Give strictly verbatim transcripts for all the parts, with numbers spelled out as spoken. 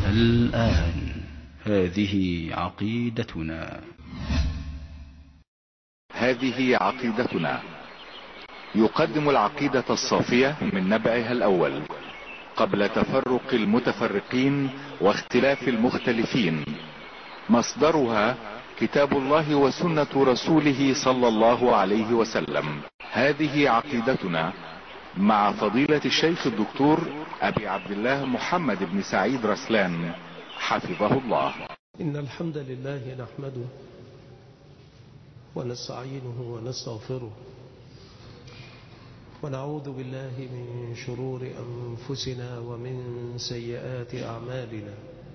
الآن هذه عقيدتنا هذه عقيدتنا يقدم العقيدة الصافية من نبعها الأول قبل تفرق المتفرقين واختلاف المختلفين. مصدرها كتاب الله وسنة رسوله صلى الله عليه وسلم. هذه عقيدتنا مع فضيلة الشيخ الدكتور أبي عبد الله محمد بن سعيد رسلان حفظه الله. إن الحمد لله نحمده ونستعينه ونستغفره ونعوذ بالله من شرور أنفسنا ومن سيئات أعمالنا.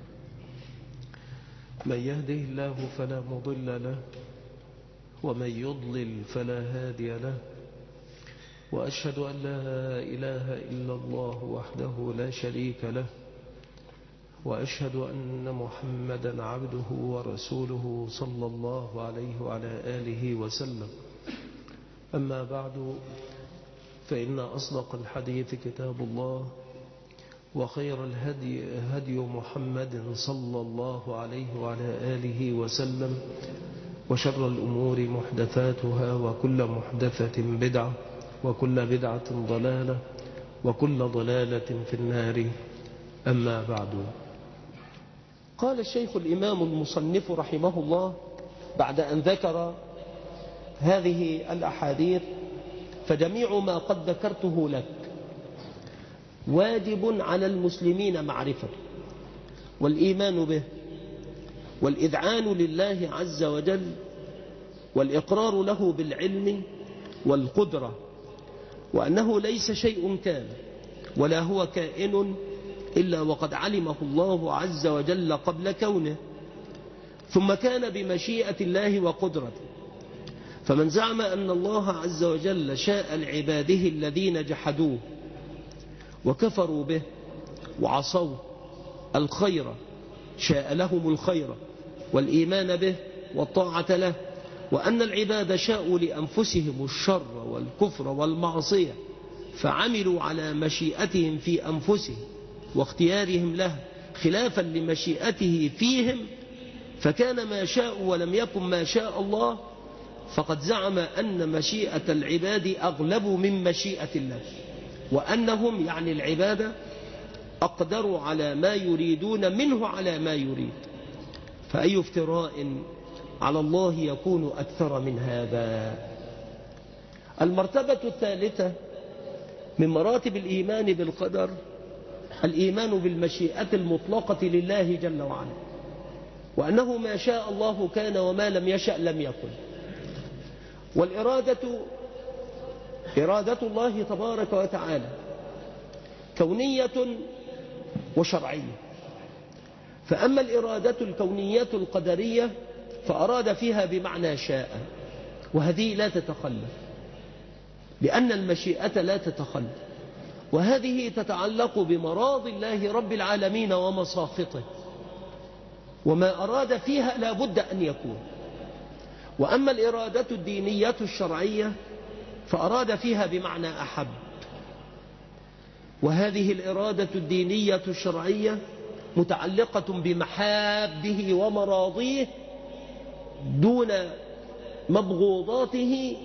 من يهده الله فلا مضل له ومن يضلل فلا هادي له، وأشهد أن لا إله إلا الله وحده لا شريك له، وأشهد أن محمدا عبده ورسوله صلى الله عليه وعلى آله وسلم. أما بعد، فإن أصدق الحديث كتاب الله، وخير الهدي هدي محمد صلى الله عليه وعلى آله وسلم، وشر الأمور محدثاتها، وكل محدثة بدعة، وكل بدعة ضلالة، وكل ضلالة في النار. أما بعد، قال الشيخ الإمام المصنف رحمه الله بعد أن ذكر هذه الأحاديث: فجميع ما قد ذكرته لك واجب على المسلمين معرفته والإيمان به والإذعان لله عز وجل والإقرار له بالعلم والقدرة، وأنه ليس شيء كان ولا هو كائن إلا وقد علمه الله عز وجل قبل كونه، ثم كان بمشيئة الله وقدرته. فمن زعم أن الله عز وجل شاء لعباده الذين جحدوه وكفروا به وعصوه الخير، شاء لهم الخير والإيمان به والطاعة له، وأن العباد شاءوا لأنفسهم الشر والكفر والمعصية فعملوا على مشيئتهم في أنفسهم واختيارهم له خلافا لمشيئته فيهم، فكان ما شاء ولم يكن ما شاء الله، فقد زعم أن مشيئة العباد أغلب من مشيئة الله، وأنهم يعني العبادة أقدروا على ما يريدون منه على ما يريد. فأي افتراء على الله يكون أكثر من هذا؟ المرتبة الثالثة من مراتب الإيمان بالقدر الإيمان بالمشيئة المطلقة لله جل وعلا، وأنه ما شاء الله كان وما لم يشأ لم يكن. والإرادة إرادة الله تبارك وتعالى كونية وشرعية. فأما الإرادة الكونية القدرية فأراد فيها بمعنى شاء، وهذه لا تتخلف لأن المشيئة لا تتخلف، وهذه تتعلق بمراضي الله رب العالمين ومساخطه، وما أراد فيها لا بد أن يكون. وأما الإرادة الدينية الشرعية فأراد فيها بمعنى أحب، وهذه الإرادة الدينية الشرعية متعلقة بمحابه ومراضيه دون مبغوضاته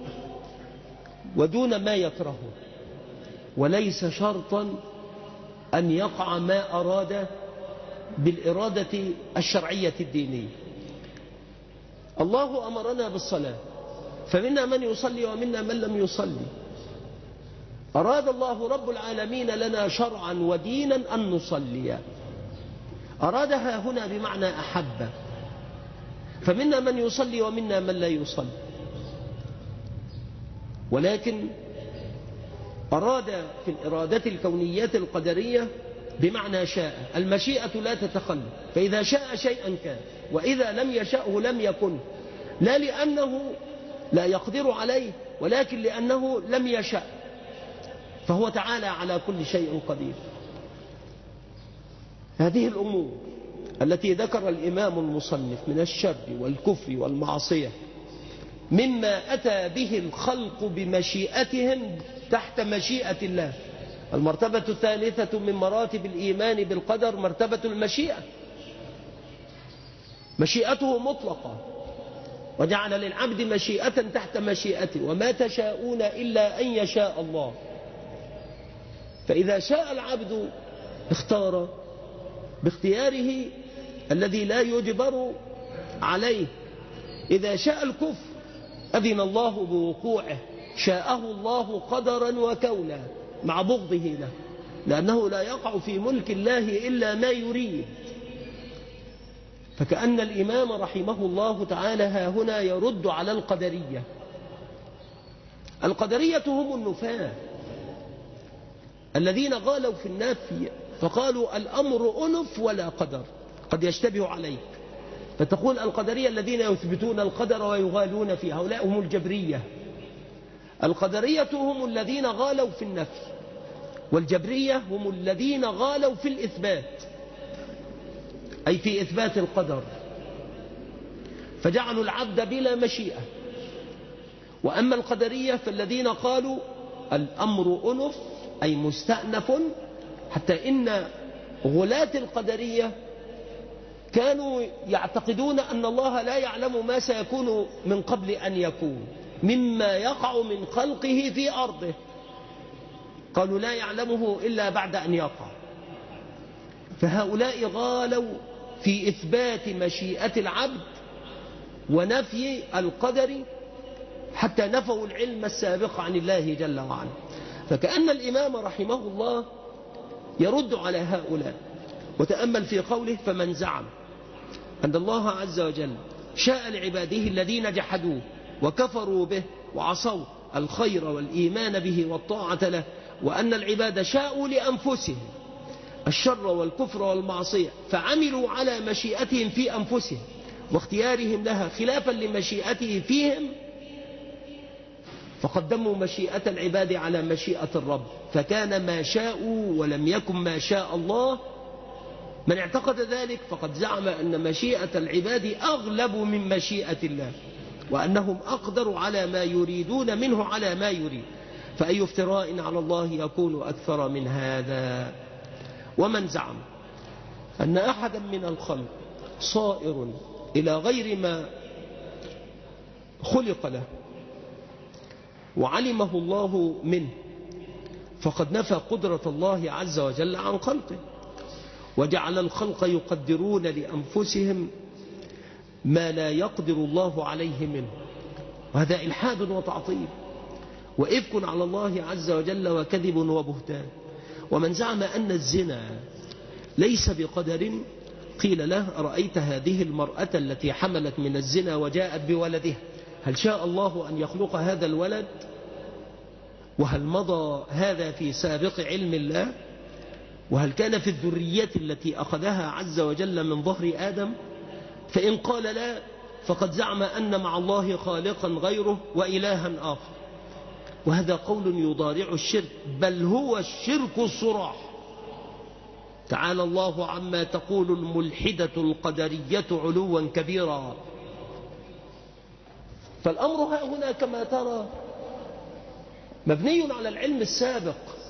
ودون ما يكرهه، وليس شرطا أن يقع ما أراد بالإرادة الشرعية الدينية. الله أمرنا بالصلاة، فمنا من يصلي ومنا من لم يصلي. أراد الله رب العالمين لنا شرعا ودينا أن نصلي، أرادها هنا بمعنى أحب، فمنا من يصلي ومنا من لا يصلي. ولكن أراد في الإرادة الكونية القدرية بمعنى شاء، المشيئة لا تتخلف، فإذا شاء شيئا كان، وإذا لم يشأه لم يكن، لا لأنه لا يقدر عليه، ولكن لأنه لم يشأ، فهو تعالى على كل شيء قدير. هذه الأمور التي ذكر الإمام المصنف من الشر والكفر والمعصية مما أتى به الخلق بمشيئتهم تحت مشيئة الله، المرتبة الثالثة من مراتب الإيمان بالقدر مرتبة المشيئة. مشيئته مطلقة، وجعل للعبد مشيئة تحت مشيئته، وما تشاءون إلا أن يشاء الله. فإذا شاء العبد اختار باختياره الذي لا يجبر عليه. إذا شاء الكفر أذن الله بوقوعه، شاءه الله قدرا وكونا مع بغضه له، لأنه لا يقع في ملك الله إلا ما يريد. فكأن الإمام رحمه الله تعالى ها هنا يرد على القدرية. القدرية هم النفاة الذين غالوا في النفي، فقالوا الأمر أنف ولا قدر، قد يشتبه عليك، فتقول القدرية الذين يثبتون القدر ويغالون فيه، هؤلاء هم الجبرية. القدرية هم الذين غالوا في النفي، والجبرية هم الذين غالوا في الإثبات، أي في إثبات القدر، فجعلوا العبد بلا مشيئة. وأما القدرية فالذين قالوا الأمر أنف أي مستأنف، حتى إن غلاة القدرية كانوا يعتقدون أن الله لا يعلم ما سيكون من قبل أن يكون مما يقع من خلقه في أرضه، قالوا لا يعلمه إلا بعد أن يقع. فهؤلاء غالوا في إثبات مشيئة العبد ونفي القدر، حتى نفوا العلم السابق عن الله جل وعلا. فكأن الإمام رحمه الله يرد على هؤلاء. وتأمل في قوله فمن زعم أن الله عز وجل شاء لعباده الذين جحدوه وكفروا به وعصوا الخير والإيمان به والطاعة له، وأن العباد شاءوا لأنفسهم الشر والكفر والمعصية فعملوا على مشيئتهم في أنفسهم واختيارهم لها خلافا لمشيئته فيهم، فقدموا مشيئة العباد على مشيئة الرب، فكان ما شاءوا ولم يكن ما شاء الله. من اعتقد ذلك فقد زعم أن مشيئة العباد أغلب من مشيئة الله، وأنهم أقدروا على ما يريدون منه على ما يريد. فأي افتراء على الله يكون أكثر من هذا. ومن زعم أن أحدا من الخلق صائر إلى غير ما خلق له وعلمه الله منه، فقد نفى قدرة الله عز وجل عن خلقه، وجعل الخلق يقدرون لأنفسهم ما لا يقدر الله عليه منه، وهذا إلحاد وتعطيل وإفك على الله عز وجل وكذب وبهتان. ومن زعم أن الزنا ليس بقدر قيل له أرأيت هذه المرأة التي حملت من الزنا وجاءت بولدها، هل شاء الله أن يخلق هذا الولد؟ وهل مضى هذا في سابق علم الله؟ وهل كان في الذرية التي أخذها عز وجل من ظهر آدم؟ فإن قال لا فقد زعم أن مع الله خالقا غيره وإلها آخر، وهذا قول يضارع الشرك، بل هو الشرك الصراح. تعالى الله عما تقول الملحدة القدرية علوا كبيرا. فالأمر ها هنا كما ترى مبني على العلم السابق،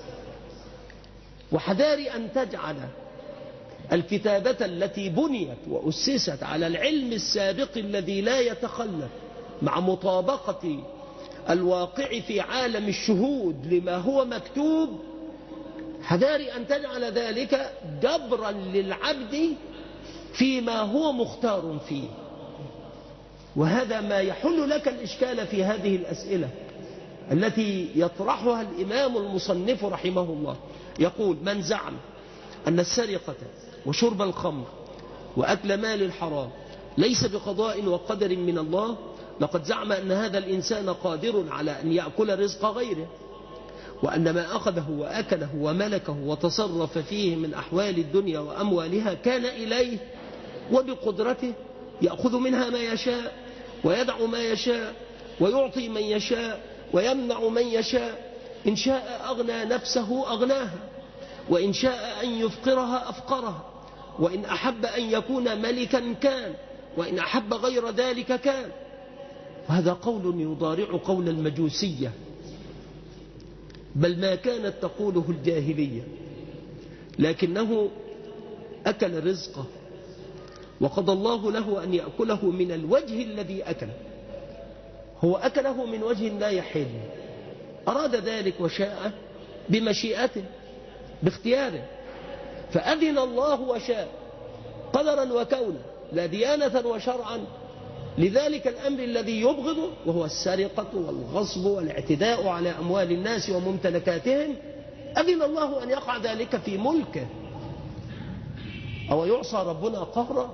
وحذار أن تجعل الكتابة التي بنيت وأسست على العلم السابق الذي لا يتخلف مع مطابقة الواقع في عالم الشهود لما هو مكتوب، حذار أن تجعل ذلك جبرا للعبد فيما هو مختار فيه. وهذا ما يحل لك الإشكال في هذه الأسئلة التي يطرحها الإمام المصنف رحمه الله. يقول من زعم أن السرقة وشرب الخمر وأكل مال الحرام ليس بقضاء وقدر من الله، لقد زعم أن هذا الإنسان قادر على أن يأكل رزق غيره، وأن ما أخذه وأكله وملكه وتصرف فيه من أحوال الدنيا وأموالها كان إليه، وبقدرته يأخذ منها ما يشاء ويدع ما يشاء ويعطي من يشاء ويمنع من يشاء. إن شاء أغنى نفسه أغناها، وإن شاء أن يفقرها أفقرها، وإن أحب أن يكون ملكا كان، وإن أحب غير ذلك كان. وهذا قول يضارع قول المجوسية. بل ما كانت تقوله الجاهلية، لكنه أكل رزقه وقضى الله له أن يأكله من الوجه الذي أكله. هو أكله من وجه لا يحل، أراد ذلك وشاء بمشيئته باختياره، فأذن الله وشاء قدرا وكونا لا ديانة وشرعا لذلك الأمر الذي يبغضه، وهو السرقة والغصب والاعتداء على أموال الناس وممتلكاتهم. أذن الله أن يقع ذلك في ملكه. أو يعصى ربنا قهرا؟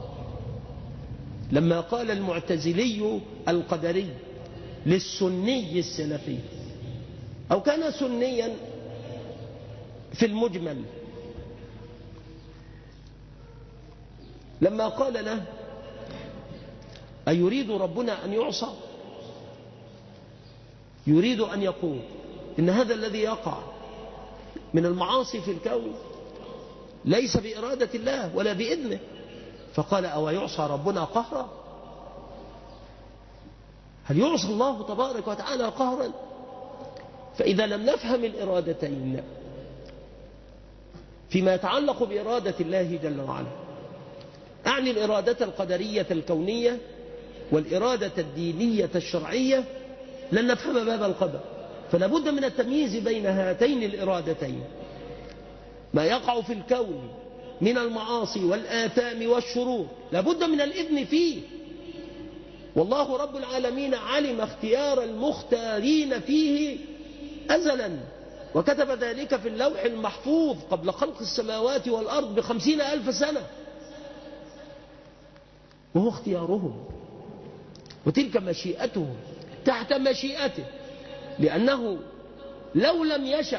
لما قال المعتزلي القدري للسني السلفي، أو كان سنيا في المجمل، لما قال له أيريد ربنا أن يعصى؟ يريد أن يقول إن هذا الذي يقع من المعاصي في الكون ليس بإرادة الله ولا بإذنه. فقال أو يعصى ربنا قهرا؟ هل يعصى الله تبارك وتعالى قهرا؟ فإذا لم نفهم الإرادتين فيما يتعلق بإرادة الله جل وعلا، أعني الإرادة القدرية الكونية والإرادة الدينية الشرعية، لن نفهم باب القدر. فلا بد من التمييز بين هاتين الإرادتين. ما يقع في الكون من المعاصي والآثام والشرور لا بد من الإذن فيه، والله رب العالمين علم اختيار المختارين فيه أزلا، وكتب ذلك في اللوح المحفوظ قبل خلق السماوات والأرض بخمسين ألف سنة، وهو اختيارهم وتلك مشيئتهم تحت مشيئته، لأنه لو لم يشأ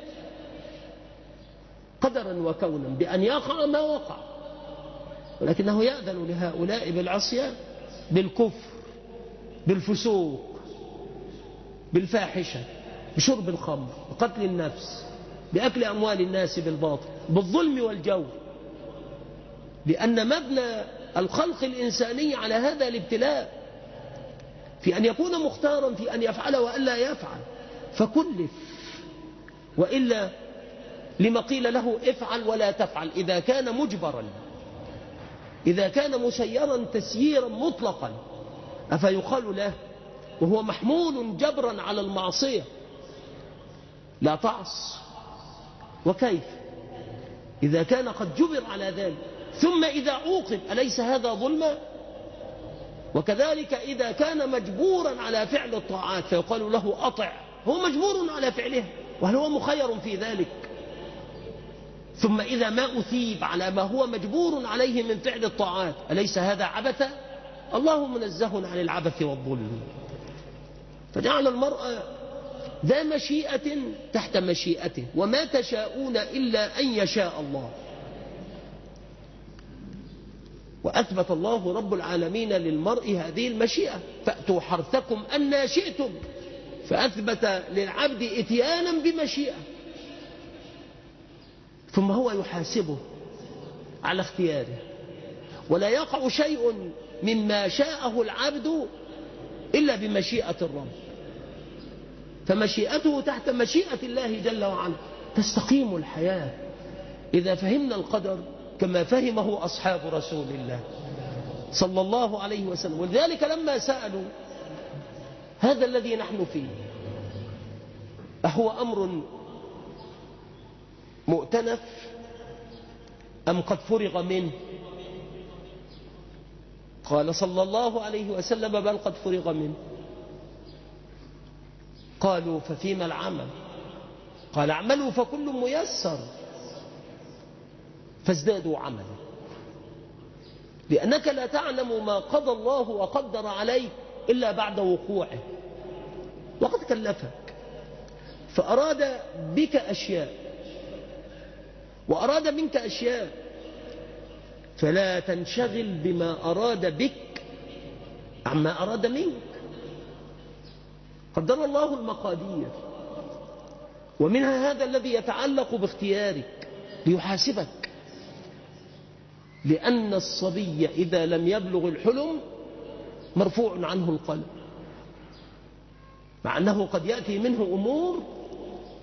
قدرا وكونا بأن يقع ما وقع، ولكنه يأذن لهؤلاء بالعصيان، بالكفر، بالفسوق، بالفاحشة، بشرب الخمر، بقتل النفس، بأكل أموال الناس بالباطل، بالظلم والجور، لأن مبنى الخلق الإنساني على هذا الابتلاء، في أن يكون مختارا في أن يفعل وألا يفعل، فكلف، وإلا لما قيل له افعل ولا تفعل إذا كان مجبرا، إذا كان مسيرا تسييرا مطلقا، أفيقال له وهو محمول جبرا على المعصية لا تعص؟ وكيف إذا كان قد جبر على ذلك ثم إذا عوقب أليس هذا ظلما؟ وكذلك إذا كان مجبورا على فعل الطاعات فيقال له أطع، هو مجبور على فعله، وهل هو مخير في ذلك؟ ثم إذا ما أثيب على ما هو مجبور عليه من فعل الطاعات أليس هذا عبثا؟ الله منزه عن العبث والظلم. فجعل المرء ذا مشيئة تحت مشيئته، وما تشاءون إلا أن يشاء الله. وأثبت الله رب العالمين للمرء هذه المشيئة، فأتوا حرثكم أن شئتم، فأثبت للعبد إتيانا بمشيئة، ثم هو يحاسبه على اختياره، ولا يقع شيء مما شاءه العبد إلا بمشيئة الرب، فمشيئته تحت مشيئة الله جل وعلا تستقيم الحياة إذا فهمنا القدر كما فهمه أصحاب رسول الله صلى الله عليه وسلم. ولذلك لما سألوا هذا الذي نحن فيه أهو أمر مؤتنف أم قد فرغ منه؟ قال صلى الله عليه وسلم بل قد فرغ منه. قالوا ففيما العمل؟ قال اعملوا فكل ميسر، فازدادوا عملا، لأنك لا تعلم ما قضى الله وقدر عليك إلا بعد وقوعه، وقد كلفك فأراد بك أشياء وأراد منك أشياء، فلا تنشغل بما أراد بك عما أراد منك. قدر الله المقادير، ومنها هذا الذي يتعلق باختيارك ليحاسبك، لأن الصبي إذا لم يبلغ الحلم مرفوع عنه القلم، مع أنه قد يأتي منه أمور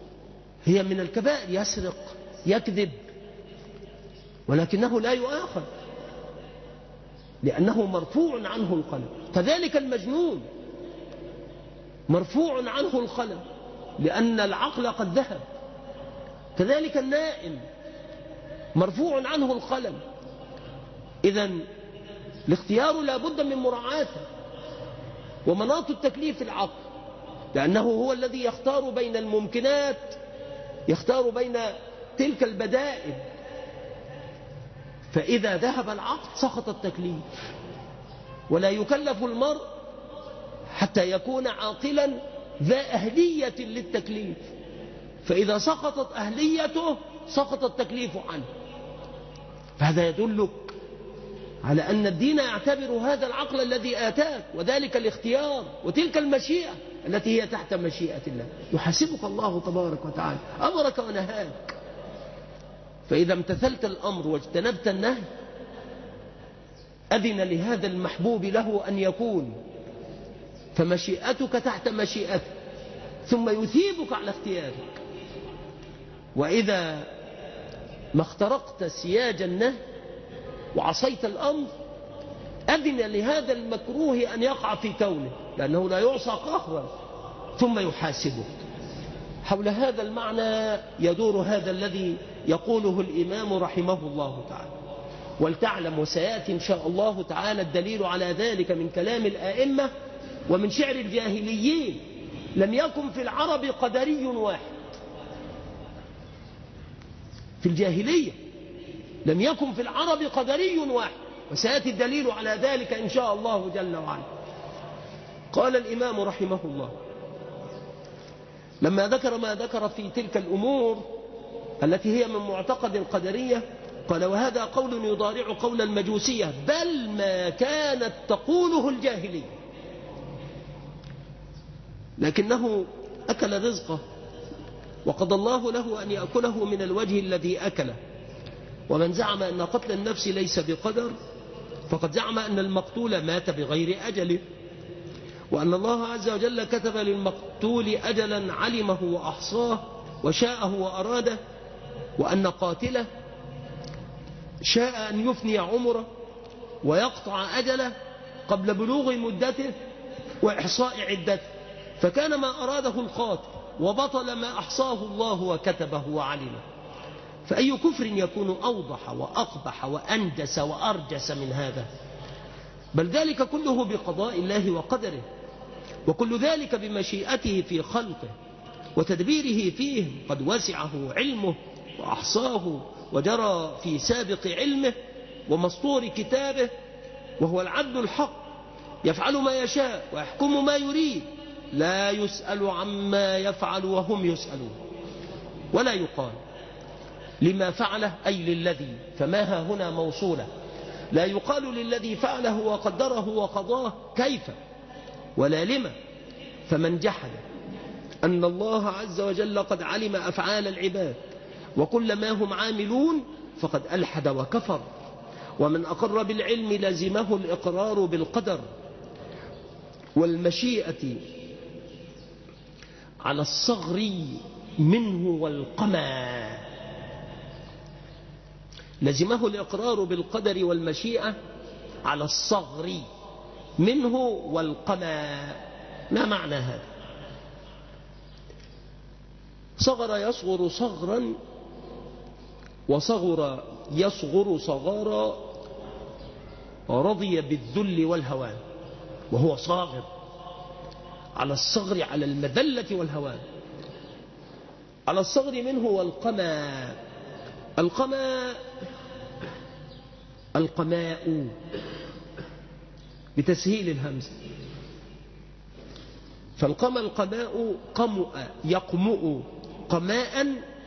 هي من الكبائر، يسرق يكذب، ولكنه لا يؤاخذ لأنه مرفوع عنه القلم. كذلك المجنون مرفوع عنه القلم لأن العقل قد ذهب. كذلك النائم مرفوع عنه القلم. إذن الاختيار لا بد من مراعاته، ومناط التكليف العقل، لأنه هو الذي يختار بين الممكنات، يختار بين تلك البدائل. فإذا ذهب العقل سقط التكليف، ولا يكلف المرء حتى يكون عاقلا ذا أهلية للتكليف، فإذا سقطت أهليته سقط التكليف عنه. فهذا يدلك على أن الدين يعتبر هذا العقل الذي آتاك، وذلك الاختيار، وتلك المشيئة التي هي تحت مشيئة الله. يحاسبك الله تبارك وتعالى، أمرك ونهاك. فإذا امتثلت الأمر واجتنبت النهي أذن لهذا المحبوب له أن يكون، فمشيئتك تحت مشيئته، ثم يثيبك على اختيارك. وإذا ما اخترقت سياج النهي وعصيت الأمر أذن لهذا المكروه أن يقع في كونه، لأنه لا يعصى قهرا، ثم يحاسبك. حول هذا المعنى يدور هذا الذي يقوله الإمام رحمه الله تعالى. ولتعلم، وسيأتي إن شاء الله تعالى الدليل على ذلك من كلام الآئمة ومن شعر الجاهليين، لم يكن في العرب قدري واحد. في الجاهلية لم يكن في العرب قدري واحد، وسيأتي الدليل على ذلك إن شاء الله جل وعلا. قال الإمام رحمه الله لما ذكر ما ذكر في تلك الأمور التي هي من معتقد القدرية، قال: وهذا قول يضارع قول المجوسية، بل ما كانت تقوله الجاهلية، لكنه أكل رزقه وقضى الله له أن يأكله من الوجه الذي أكله. ومن زعم أن قتل النفس ليس بقدر فقد زعم أن المقتول مات بغير أجله، وأن الله عز وجل كتب للمقتول أجلا علمه وأحصاه وشاءه وأراده، وأن قاتله شاء أن يفني عمره ويقطع أجله قبل بلوغ مدته وإحصاء عدته، فكان ما أراده القاتل وبطل ما أحصاه الله وكتبه وعلمه. فأي كفر يكون أوضح وأقبح وأنجس وأرجس من هذا؟ بل ذلك كله بقضاء الله وقدره، وكل ذلك بمشيئته في خلقه وتدبيره فيه، قد وسعه علمه وأحصاه وجرى في سابق علمه ومسطور كتابه، وهو العدل الحق، يفعل ما يشاء ويحكم ما يريد، لا يسأل عما يفعل وهم يسألون. ولا يقال لما فعله أي للذي، فما ها هنا موصولة، لا يقال للذي فعله وقدره وقضاه كيف ولا لما. فمن جحد أن الله عز وجل قد علم أفعال العباد وكل ما هم عاملون فقد ألحد وكفر. ومن أقر بالعلم لزمه الإقرار بالقدر والمشيئة على الصغر منه والقمى. لزمه الإقرار بالقدر والمشيئة على الصغر منه والقمى. ما معنى هذا؟ صغر يصغر صغرا، وصغر يصغر صغارا، رضي بالذل والهوان، وهو صاغر على الصغر، على المذلة والهوان، على الصغر منه والقمى. القمى القماء بتسهيل الهمزة، فالقمى القماء قمؤ يقمؤ، قماء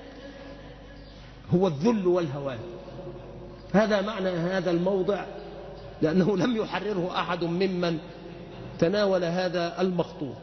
هو الذل والهوان. هذا معنى هذا الموضع، لأنه لم يحرره أحد ممن تناول هذا المخطوط.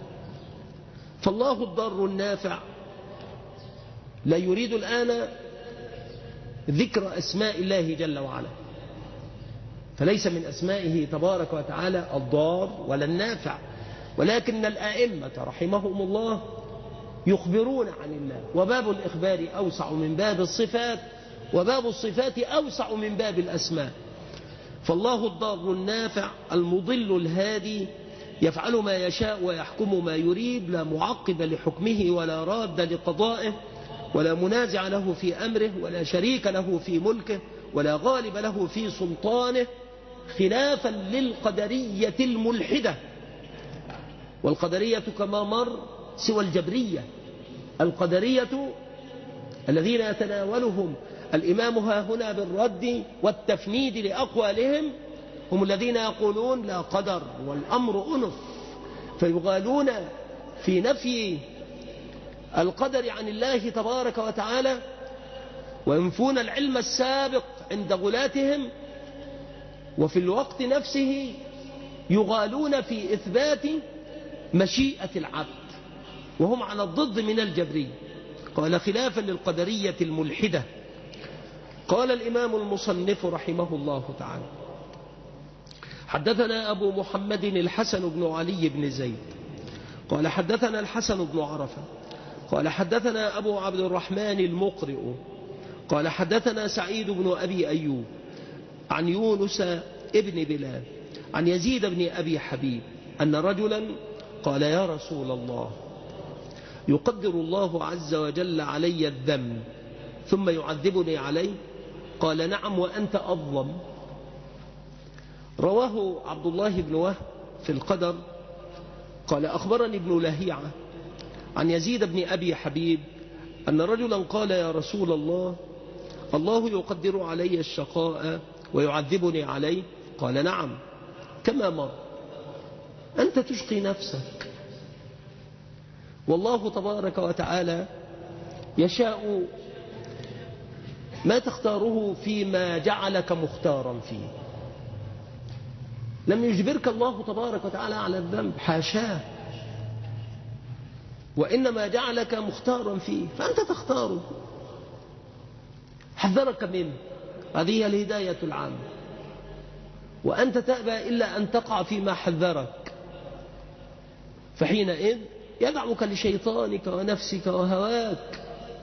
فالله الضار النافع لا يريد الآن ذكر أسماء الله جل وعلا، فليس من أسمائه تبارك وتعالى الضار ولا النافع، ولكن الآئمة رحمهم الله يخبرون عن الله، وباب الإخبار أوسع من باب الصفات، وباب الصفات أوسع من باب الأسماء. فالله الضار النافع المضل الهادي يفعل ما يشاء ويحكم ما يريد، لا معقب لحكمه ولا راد لقضائه ولا منازع له في أمره ولا شريك له في ملكه ولا غالب له في سلطانه، خلافا للقدرية الملحدة. والقدرية كما مر سوى الجبرية. القدرية الذين يتناولهم الإمام ها هنا بالرد والتفنيد لأقوالهم هم الذين يقولون لا قدر والأمر أنف، فيغالون في نفي القدر عن الله تبارك وتعالى وينفون العلم السابق عند غلاتهم، وفي الوقت نفسه يغالون في إثبات مشيئة العبد، وهم على الضد من الجبري. قال خلافا للقدرية الملحدة. قال الإمام المصنف رحمه الله تعالى: حدثنا أبو محمد الحسن بن علي بن زيد قال حدثنا الحسن بن عرفة قال حدثنا أبو عبد الرحمن المقرئ قال حدثنا سعيد بن أبي أيوب عن يونس ابن بلال عن يزيد بن أبي حبيب أن رجلا قال: يا رسول الله، يقدر الله عز وجل علي الذنب ثم يعذبني عليه؟ قال: نعم، وأنت أظلم. رواه عبد الله بن وهب في القدر قال: أخبرني ابن لهيعة عن يزيد بن أبي حبيب أن رجلا قال: يا رسول الله، الله يقدر علي الشقاء ويعذبني عليه؟ قال: نعم، كما مر. أنت تشقي نفسك، والله تبارك وتعالى يشاء ما تختاره فيما جعلك مختارا فيه. لم يجبرك الله تبارك وتعالى على الذنب، حاشاه، وإنما جعلك مختارا فيه فأنت تختاره، حذرك منه. هذه الهداية العامة، وأنت تأبى إلا أن تقع فيما حذرك، فحينئذ يدعوك لشيطانك ونفسك وهواك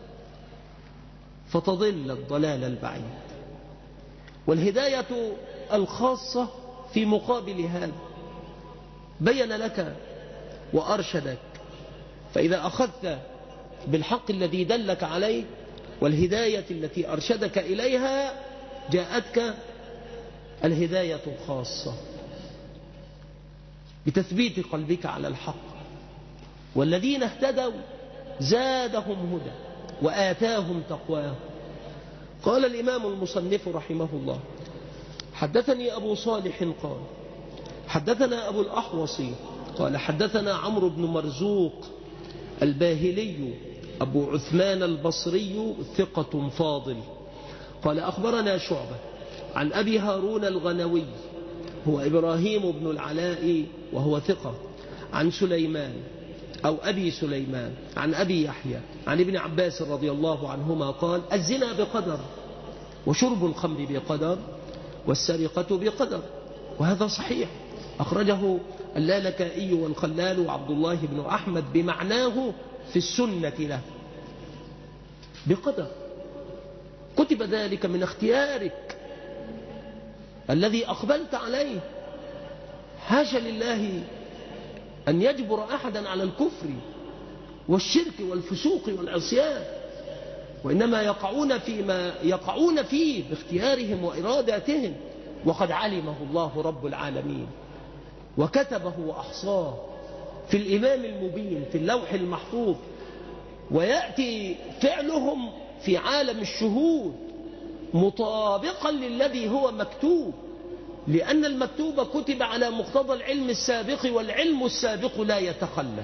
فتضل الضلال البعيد. والهداية الخاصة في مقابل هذا بين لك وأرشدك، فإذا أخذت بالحق الذي دلك عليه والهداية التي أرشدك إليها جاءتك الهداية الخاصة بتثبيت قلبك على الحق. والذين اهتدوا زادهم هدى وآتاهم تقواهم. قال الإمام المصنف رحمه الله: حدثني أبو صالح قال حدثنا أبو الأحوص قال حدثنا عمرو بن مرزوق الباهلي أبو عثمان البصري ثقة فاضل قال أخبرنا شعبة عن أبي هارون الغنوي هو إبراهيم بن العلاء وهو ثقة، عن سليمان أو أبي سليمان عن أبي يحيى عن ابن عباس رضي الله عنهما قال: الزنا بقدر، وشرب الخمر بقدر، والسرقة بقدر. وهذا صحيح، أخرجه اللالكائي والخلال وعبد الله بن أحمد بمعناه في السنة له. بقدر، كتب ذلك من اختيارك الذي أقبلت عليه. حاشا لله أن يجبر أحدا على الكفر والشرك والفسوق والعصيان، وإنما يقعون فيما يقعون فيه باختيارهم وإراداتهم، وقد علمه الله رب العالمين وكتبه وأحصاه في الإمام المبين في اللوح المحفوظ. ويأتي فعلهم في عالم الشهود مطابقا للذي هو مكتوب، لأن المكتوب كتب على مقتضى العلم السابق، والعلم السابق لا يتخلف.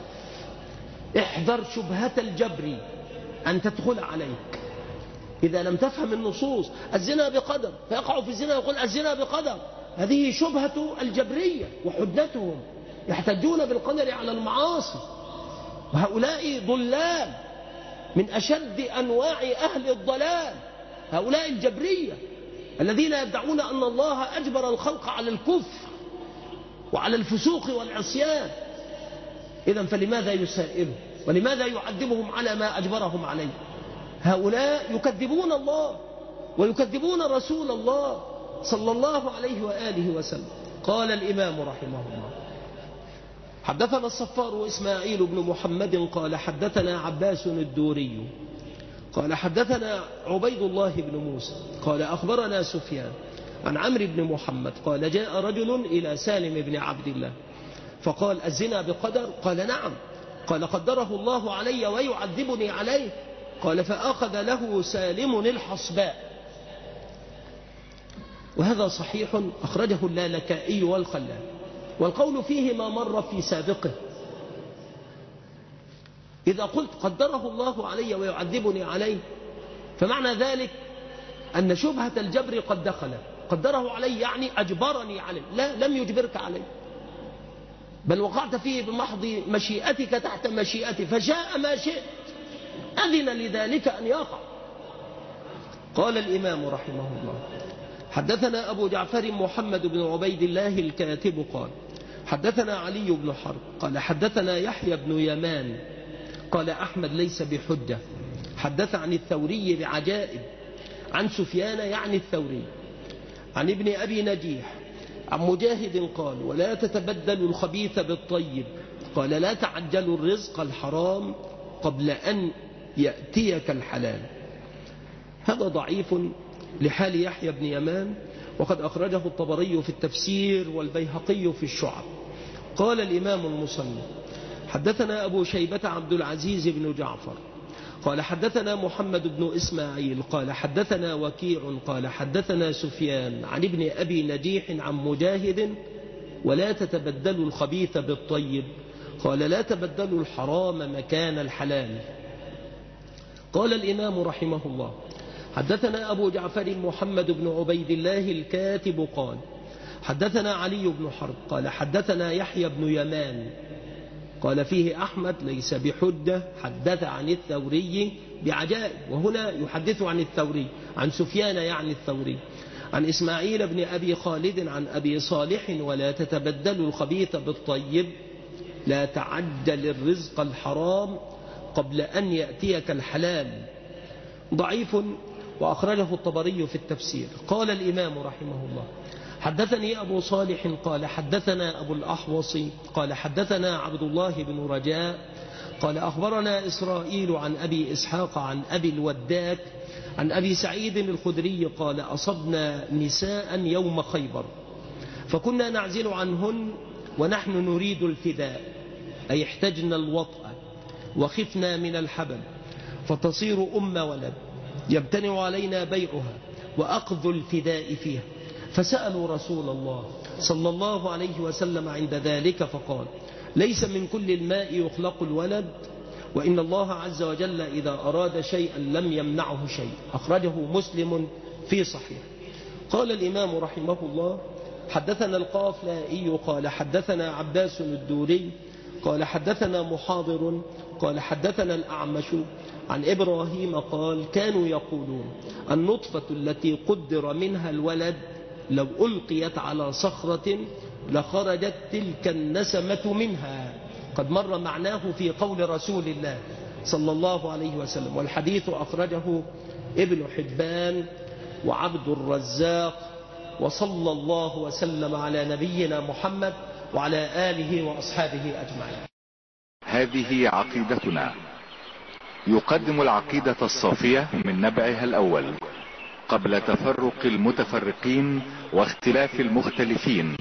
احذر شبهة الجبر أن تدخل عليك إذا لم تفهم النصوص. الزنا بقدر، فيقع في الزنا يقول الزنا بقدر. هذه شبهة الجبرية وحجتهم، يحتجون بالقدر على المعاصي، وهؤلاء ضلال من أشد أنواع أهل الضلال. هؤلاء الجبرية الذين يدعون أن الله أجبر الخلق على الكفر وعلى الفسوق والعصيان. إذن فلماذا يسائله؟ ولماذا يعذبهم على ما أجبرهم عليه؟ هؤلاء يكذبون الله ويكذبون رسول الله صلى الله عليه وآله وسلم. قال الإمام رحمه الله: حدثنا الصفار إسماعيل بن محمد قال حدثنا عباس الدوري قال حدثنا عبيد الله بن موسى قال أخبرنا سفيان عن عمرو بن محمد قال جاء رجل إلى سالم بن عبد الله فقال: الزنا بقدر؟ قال: نعم. قال: قدره الله علي ويعذبني عليه. قال: فأخذ له سالم الحصباء. وهذا صحيح أخرجه اللالكائي والخلال، والقول فيه ما مر في سابقه. إذا قلت قدره الله علي ويعذبني عليه فمعنى ذلك أن شبهة الجبر قد دخلت. قدره علي يعني أجبرني عليه، لا، لم يجبرك عليه، بل وقعت فيه بمحض مشيئتك تحت مشيئته، فشاء ما شئت، أذن لذلك أن يقع. قال الإمام رحمه الله: حدثنا أبو جعفر محمد بن عبيد الله الكاتب قال حدثنا علي بن حرب قال حدثنا يحيى بن يمان قال أحمد ليس بحجة، حدث عن الثوري بعجائب، عن سفيان يعني الثوري، عن ابن أبي نجيح، عن مجاهد قال: ولا تتبدل الخبيث بالطيب، قال: لا تعجلوا الرزق الحرام قبل أن يأتيك الحلال. هذا ضعيف لحال يحيى بن يمان، وقد أخرجه الطبري في التفسير والبيهقي في الشعب. قال الإمام المصنف: حدثنا أبو شيبة عبد العزيز بن جعفر قال حدثنا محمد بن إسماعيل قال حدثنا وكيع قال حدثنا سفيان عن ابن أبي نجيح عن مجاهد: ولا تتبدلوا الخبيث بالطيب، قال: لا تبدلوا الحرام مكان الحلال. قال الإمام رحمه الله: حدثنا أبو جعفر محمد بن عبيد الله الكاتب قال حدثنا علي بن حرب قال حدثنا يحيى بن يمان قال فيه أحمد ليس بحجة، حدث عن الثوري بعجائب، وهنا يحدث عن الثوري عن سفيان يعني الثوري، عن إسماعيل بن أبي خالد عن أبي صالح: ولا تتبدلوا الخبيث بالطيب، لا تعجل الرزق الحرام قبل أن يأتيك الحلال. ضعيف، وأخرجه الطبري في التفسير. قال الإمام رحمه الله: حدثني أبو صالح قال حدثنا أبو الأحوص قال حدثنا عبد الله بن رجاء قال أخبرنا إسرائيل عن أبي إسحاق عن أبي الوداك عن أبي سعيد الخدري قال: أصبنا نساء يوم خيبر فكنا نعزل عنهن ونحن نريد الفداء، أي احتجنا الوطأ وخفنا من الحبل، فتصير أم ولد يمتنع علينا بيعها وأخذ الفداء فيها، فسألوا رسول الله صلى الله عليه وسلم عند ذلك فقال: ليس من كل الماء يخلق الولد، وإن الله عز وجل إذا أراد شيئا لم يمنعه شيء. أخرجه مسلم في صحيح. قال الإمام رحمه الله: حدثنا القافلائي قال حدثنا عباس الدوري قال حدثنا محاضر قال حدثنا الأعمش عن إبراهيم قال: كانوا يقولون النطفة التي قدر منها الولد لو ألقيت على صخرة لخرجت تلك النسمة منها. قد مر معناه في قول رسول الله صلى الله عليه وسلم، والحديث أخرجه ابن حبان وعبد الرزاق. وصلى الله وسلم على نبينا محمد وعلى آله وأصحابه أجمعين. هذه عقيدتنا. يقدم العقيدة الصافية من نبعها الأول قبل تفرق المتفرقين واختلاف المختلفين.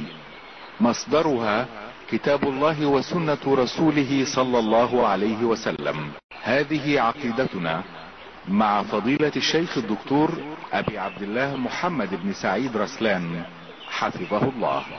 مصدرها كتاب الله وسنة رسوله صلى الله عليه وسلم. هذه عقيدتنا مع فضيلة الشيخ الدكتور أبي عبد الله محمد بن سعيد رسلان حفظه الله.